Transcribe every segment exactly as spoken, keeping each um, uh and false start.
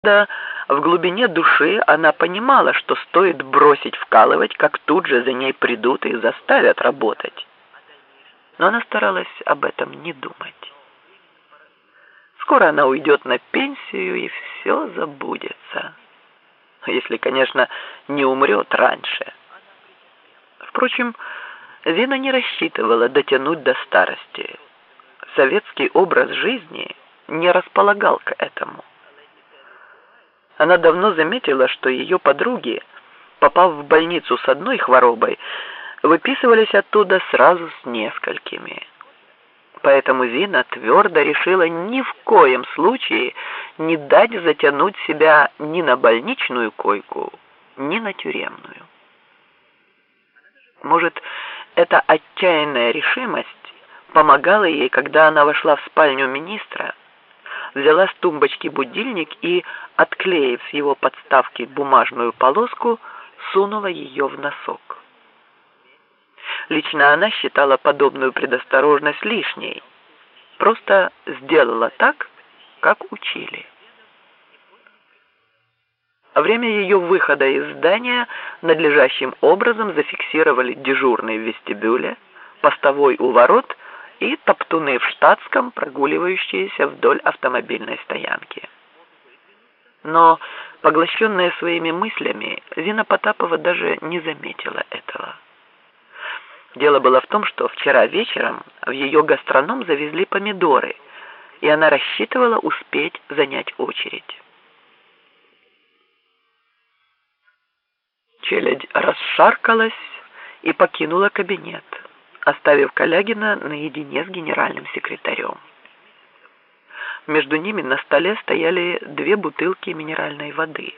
Да, в глубине души она понимала, что стоит бросить вкалывать, как тут же за ней придут и заставят работать. Но она старалась об этом не думать. Скоро она уйдет на пенсию, и все забудется. Если, конечно, не умрет раньше. Впрочем, Зина не рассчитывала дотянуть до старости. Советский образ жизни не располагал к этому. Она давно заметила, что ее подруги, попав в больницу с одной хворобой, выписывались оттуда сразу с несколькими. Поэтому Зина твердо решила ни в коем случае не дать затянуть себя ни на больничную койку, ни на тюремную. Может, эта отчаянная решимость помогала ей, когда она вошла в спальню министра, взяла с тумбочки будильник и, отклеив с его подставки бумажную полоску, сунула ее в носок. Лично она считала подобную предосторожность лишней. Просто сделала так, как учили. Время ее выхода из здания надлежащим образом зафиксировали дежурный в вестибюле, постовой у ворот и топтуны в штатском, прогуливающиеся вдоль автомобильной стоянки. Но, поглощенная своими мыслями, Зина Потапова даже не заметила этого. Дело было в том, что вчера вечером в ее гастроном завезли помидоры, и она рассчитывала успеть занять очередь. Челядь расшаркалась и покинула кабинет, оставив Калягина наедине с генеральным секретарем. Между ними на столе стояли две бутылки минеральной воды.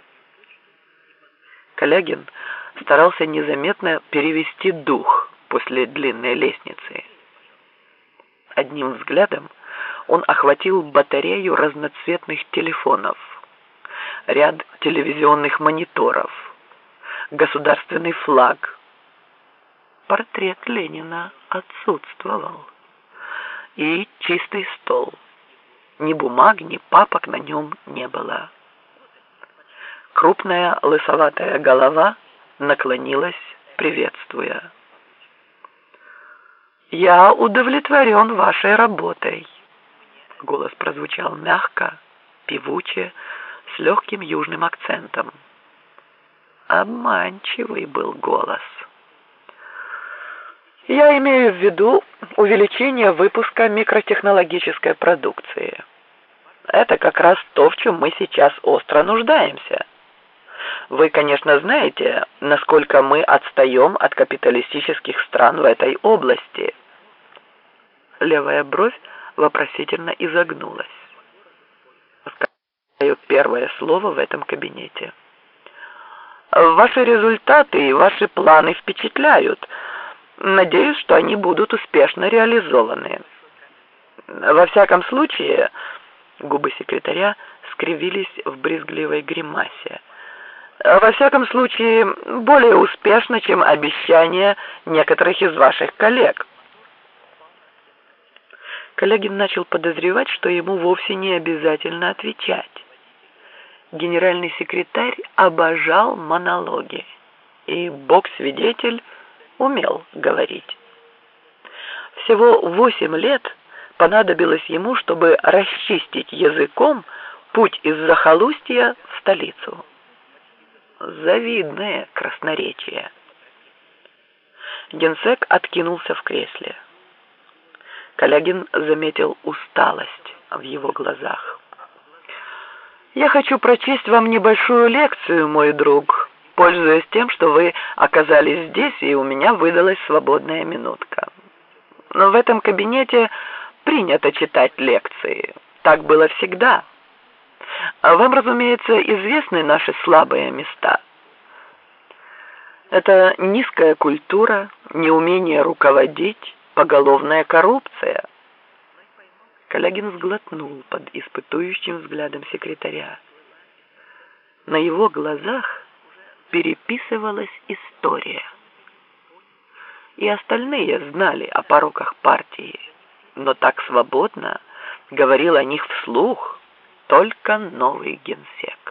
Калягин старался незаметно перевести дух после длинной лестницы. Одним взглядом он охватил батарею разноцветных телефонов, ряд телевизионных мониторов, государственный флаг. Портрет Ленина отсутствовал. И чистый стол. Ни бумаг, ни папок на нем не было. Крупная лысоватая голова наклонилась, приветствуя. «Я удовлетворен вашей работой». Голос прозвучал мягко, певуче, с легким южным акцентом. Обманчивый был голос. Я имею в виду увеличение выпуска микротехнологической продукции. Это как раз то, в чем мы сейчас остро нуждаемся. Вы, конечно, знаете, насколько мы отстаем от капиталистических стран в этой области. Левая бровь вопросительно изогнулась. Скажу первое слово в этом кабинете. Ваши результаты и ваши планы впечатляют. Надеюсь, что они будут успешно реализованы. Во всяком случае, губы секретаря скривились в брезгливой гримасе. Во всяком случае, более успешно, чем обещания некоторых из ваших коллег. Калягин начал подозревать, что ему вовсе не обязательно отвечать. Генеральный секретарь обожал монологи, и Бог-свидетель умел говорить. Всего восемь лет понадобилось ему, чтобы расчистить языком путь из захолустья в столицу. Завидное красноречие. Генсек откинулся в кресле. Калягин заметил усталость в его глазах. «Я хочу прочесть вам небольшую лекцию, мой друг, пользуясь тем, что вы оказались здесь, и у меня выдалась свободная минутка. Но в этом кабинете принято читать лекции. Так было всегда. А вам, разумеется, известны наши слабые места. Это низкая культура, неумение руководить, поголовная коррупция». Калягин сглотнул под испытующим взглядом секретаря. На его глазах переписывалась история. И остальные знали о пороках партии, но так свободно говорил о них вслух, только новый генсек.